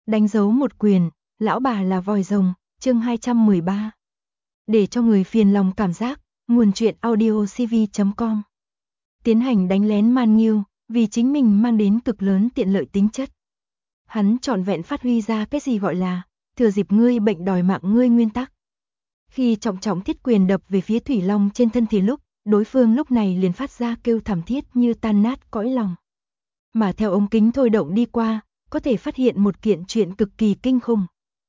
Đánh dấu một quyền, lão bà là vòi rồng, chương 213. Để cho người phiền lòng cảm giác, nguồn truyện audiocv.com. Tiến hành đánh lén Man Nghiêu, vì chính mình mang đến cực lớn tiện lợi tính chất. Hắn trọn vẹn phát huy ra cái gì gọi là thừa dịp ngươi bệnh đòi mạng ngươi nguyên tắc. Khi trọng trọng thiết quyền đập về phía Thủy Long trên thân thì đối phương lúc này liền phát ra kêu thảm thiết như tan nát cõi lòng. Mà theo ống kính thôi động đi qua, có thể phát hiện một kiện chuyện cực kỳ kinh khủng.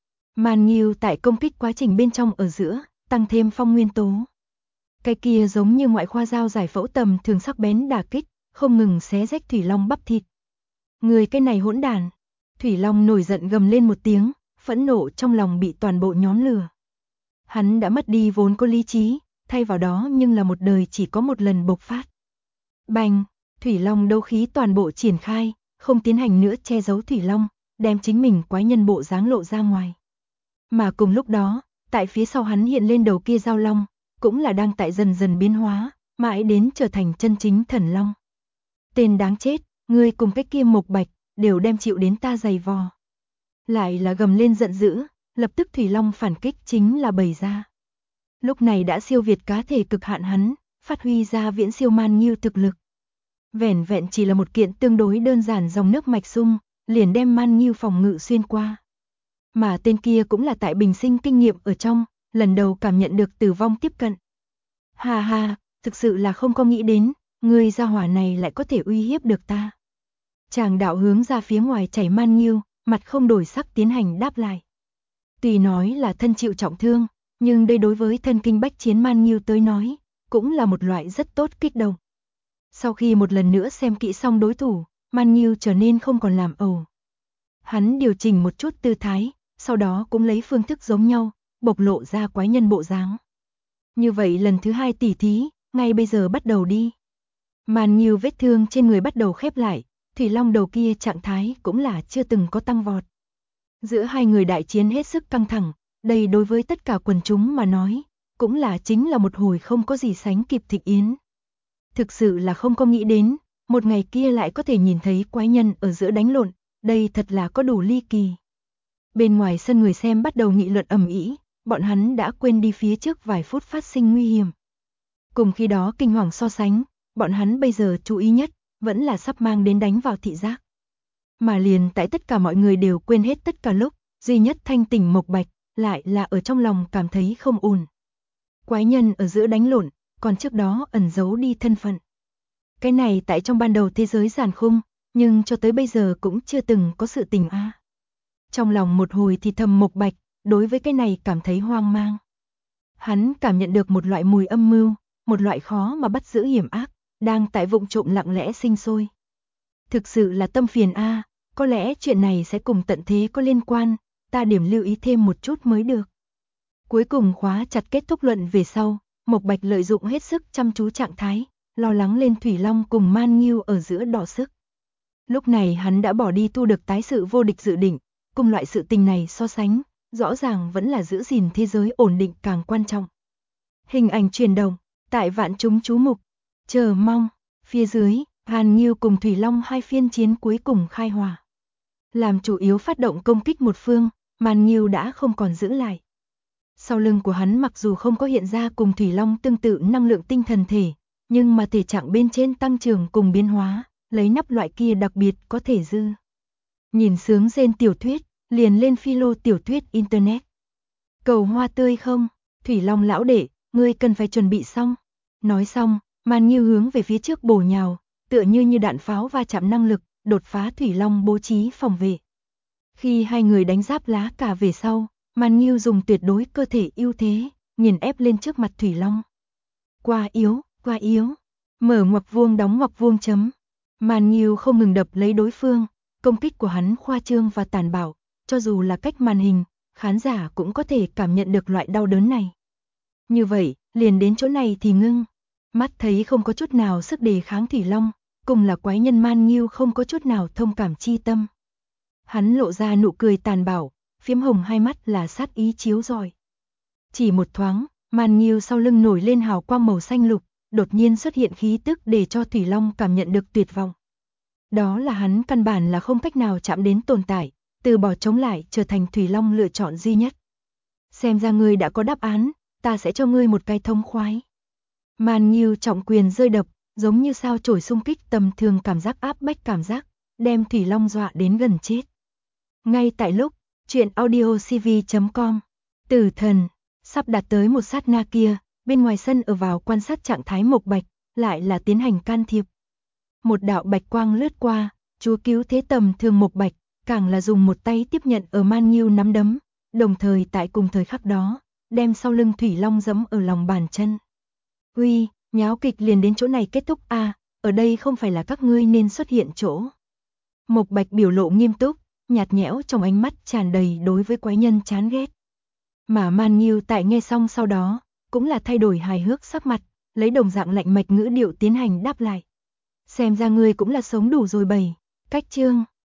Man Nghiêu tại công kích quá trình bên trong ở giữa, tăng thêm phong nguyên tố. Cái kia giống như ngoại khoa dao giải phẫu tầm thường sắc bén đả kích, không ngừng xé rách Thủy Long bắp thịt. Người cái này hỗn đản. Thủy Long nổi giận gầm lên một tiếng, phẫn nộ trong lòng bị toàn bộ nhóm lửa. Hắn đã mất đi vốn có lý trí, thay vào đó nhưng là một đời chỉ có một lần bộc phát. Bành, Thủy Long đấu khí toàn bộ triển khai, không tiến hành nữa che giấu Thủy Long, đem chính mình quái nhân bộ dáng lộ ra ngoài. Mà cùng lúc đó, tại phía sau hắn hiện lên đầu kia Giao Long, cũng là đang tại dần dần biến hóa, mãi đến trở thành chân chính thần long. Tên đáng chết, ngươi cùng cái kia Mộc Bạch, đều đem chịu đến ta giày vò. Lại là gầm lên giận dữ, lập tức Thủy Long phản kích chính là bày ra. Lúc này đã siêu việt cá thể cực hạn hắn, phát huy ra viễn siêu Man Nghiêu thực lực. Vẻn vẹn chỉ là một kiện tương đối đơn giản dòng nước mạch sung, liền đem Man Nghiêu phòng ngự xuyên qua. Mà tên kia cũng là tại bình sinh kinh nghiệm ở trong, lần đầu cảm nhận được tử vong tiếp cận. Ha ha, thực sự là không có nghĩ đến, người gia hỏa này lại có thể uy hiếp được ta. Chàng đạo hướng ra phía ngoài chảy Man Nghiêu, mặt không đổi sắc tiến hành đáp lại. Tuy nói là thân chịu trọng thương, nhưng đây đối với thân kinh bách chiến Man Nghiêu tới nói, cũng là một loại rất tốt kích động. Sau khi một lần nữa xem kỹ xong đối thủ, Man Nghiêu trở nên không còn làm ẩu. Hắn điều chỉnh một chút tư thái, sau đó cũng lấy phương thức giống nhau, bộc lộ ra quái nhân bộ dáng. Như vậy lần thứ 2 tỉ thí, ngay bây giờ bắt đầu đi. Man Nghiêu vết thương trên người bắt đầu khép lại, Thủy Long đầu kia trạng thái cũng là chưa từng có tăng vọt. Giữa hai người đại chiến hết sức căng thẳng, đây đối với tất cả quần chúng mà nói, cũng là chính là một hồi không có gì sánh kịp thịnh yến. Thực sự là không có nghĩ đến, một ngày kia lại có thể nhìn thấy quái nhân ở giữa đánh lộn, đây thật là có đủ ly kỳ. Bên ngoài sân người xem bắt đầu nghị luận ầm ĩ, bọn hắn đã quên đi phía trước vài phút phát sinh nguy hiểm. Cùng khi đó kinh hoàng so sánh, bọn hắn bây giờ chú ý nhất, vẫn là sắp mang đến đánh vào thị giác. Mà liền tại tất cả mọi người đều quên hết tất cả lúc, duy nhất thanh tỉnh Mộc Bạch, lại là ở trong lòng cảm thấy không ổn. Quái nhân ở giữa đánh lộn, còn trước đó ẩn giấu đi thân phận. Cái này tại trong ban đầu thế giới giàn khung, nhưng cho tới bây giờ cũng chưa từng có sự tình a. Trong lòng một hồi thì thầm Mộc Bạch, đối với cái này cảm thấy hoang mang. Hắn cảm nhận được một loại mùi âm mưu, một loại khó mà bắt giữ hiểm ác, đang tại vụng trộm lặng lẽ sinh sôi. Thực sự là tâm phiền a, có lẽ chuyện này sẽ cùng tận thế có liên quan, ta điểm lưu ý thêm một chút mới được. Cuối cùng khóa chặt kết thúc luận về sau, Mộc Bạch lợi dụng hết sức chăm chú trạng thái, lo lắng lên Thủy Long cùng Man Nghiêu ở giữa đọ sức. Lúc này hắn đã bỏ đi thu được tái sự vô địch dự định, cùng loại sự tình này so sánh, rõ ràng vẫn là giữ gìn thế giới ổn định càng quan trọng. Hình ảnh truyền động, tại vạn chúng chú mục, chờ mong, phía dưới, Man Nghiêu cùng Thủy Long hai phiên chiến cuối cùng khai hỏa. Làm chủ yếu phát động công kích một phương, Man Nghiêu đã không còn giữ lại. Sau lưng của hắn mặc dù không có hiện ra cùng Thủy Long tương tự năng lượng tinh thần thể, nhưng mà thể trạng bên trên tăng trưởng cùng biến hóa, lấy nắp loại kia đặc biệt có thể dư. Nhìn sướng rên tiểu thuyết, liền lên philo tiểu thuyết internet. Cầu hoa tươi không, Thủy Long lão đệ, ngươi cần phải chuẩn bị xong. Nói xong, Man Nghiêu hướng về phía trước bổ nhào, tựa như đạn pháo va chạm năng lực, đột phá Thủy Long bố trí phòng vệ. Khi hai người đánh giáp lá cả về sau, Man Nghiêu dùng tuyệt đối cơ thể ưu thế, nghiền ép lên trước mặt Thủy Long. Quá yếu, mở ngoặc vuông đóng ngoặc vuông chấm. Man Nghiêu không ngừng đập lấy đối phương, công kích của hắn khoa trương và tàn bạo, cho dù là cách màn hình, khán giả cũng có thể cảm nhận được loại đau đớn này. Như vậy, liền đến chỗ này thì ngưng, mắt thấy không có chút nào sức đề kháng Thủy Long, cùng là quái nhân Man Nghiêu không có chút nào thông cảm chi tâm. Hắn lộ ra nụ cười tàn bạo, phiếm hồng hai mắt là sát ý chiếu rọi. Chỉ một thoáng, Man Nghiêu sau lưng nổi lên hào quang màu xanh lục, đột nhiên xuất hiện khí tức để cho Thủy Long cảm nhận được tuyệt vọng. Đó là hắn căn bản là không cách nào chạm đến tồn tại, từ bỏ chống lại trở thành Thủy Long lựa chọn duy nhất. Xem ra ngươi đã có đáp án, ta sẽ cho ngươi một cái thông khoái. Man Nghiêu trọng quyền rơi đập, giống như sao chổi xung kích tầm thường cảm giác áp bách cảm giác, đem Thủy Long dọa đến gần chết. Ngay tại lúc, truyện audiocv.com, Tử Thần, sắp đạt tới một sát na kia, bên ngoài sân ở vào quan sát trạng thái Mộc Bạch, lại là tiến hành can thiệp. Một đạo bạch quang lướt qua, chúa cứu thế tầm thường Mộc Bạch, càng là dùng một tay tiếp nhận ở Man Nghiêu nắm đấm, đồng thời tại cùng thời khắc đó, đem sau lưng Thủy Long giẫm ở lòng bàn chân. Uy, nháo kịch liền đến chỗ này kết thúc a, ở đây không phải là các ngươi nên xuất hiện chỗ. Mộc Bạch biểu lộ nghiêm túc, nhạt nhẽo trong ánh mắt tràn đầy đối với quái nhân chán ghét. Mà Man Nghiêu tại nghe xong sau đó, cũng là thay đổi hài hước sắc mặt, lấy đồng dạng lạnh mạch ngữ điệu tiến hành đáp lại. Xem ra ngươi cũng là sống đủ rồi bầy, cách chương.